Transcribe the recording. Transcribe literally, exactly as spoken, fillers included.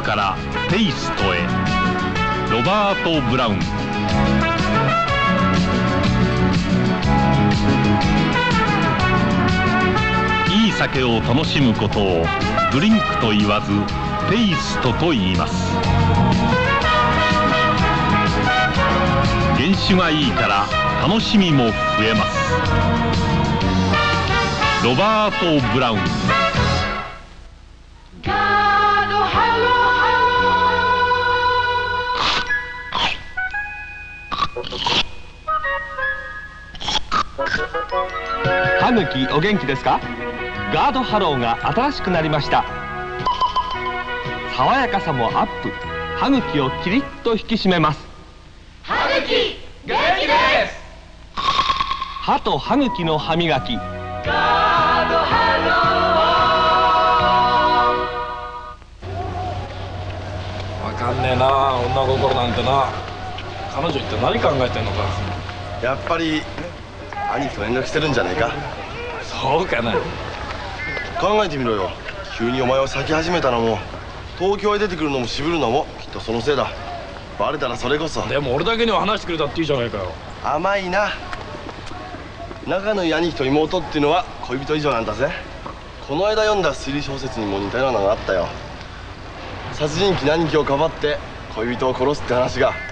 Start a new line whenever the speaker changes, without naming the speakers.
からテイストへ、ロバート・ブラウン。いい酒を楽しむことをドリンクと言わずテイストと言います。原酒がいいから楽しみも増えます。ロバート・ブラウン。
歯茎お元気ですか？ガードハローが新しくなりました。爽やかさもアップ。歯茎をキリッと引き締めます。
歯茎元気です。
歯と歯茎の歯磨き、ガード
ハ
ロー。わかんねえな、女心なんてな。彼女一体何考えてんのか。
やっぱり兄貴と連絡してるんじゃねえか。
そうかな。
考えてみろよ。急にお前を咲き始めたのも東京へ出てくるのも渋るのもきっとそのせいだ。バレたらそれこそ。
でも俺だけには話してくれたっていいじゃないかよ。
甘いな。仲のいい兄貴と妹っていうのは恋人以上なんだぜ。この間読んだ推理小説にも似たようなのがあったよ。殺人鬼の兄貴をかばって恋人を殺すって話が。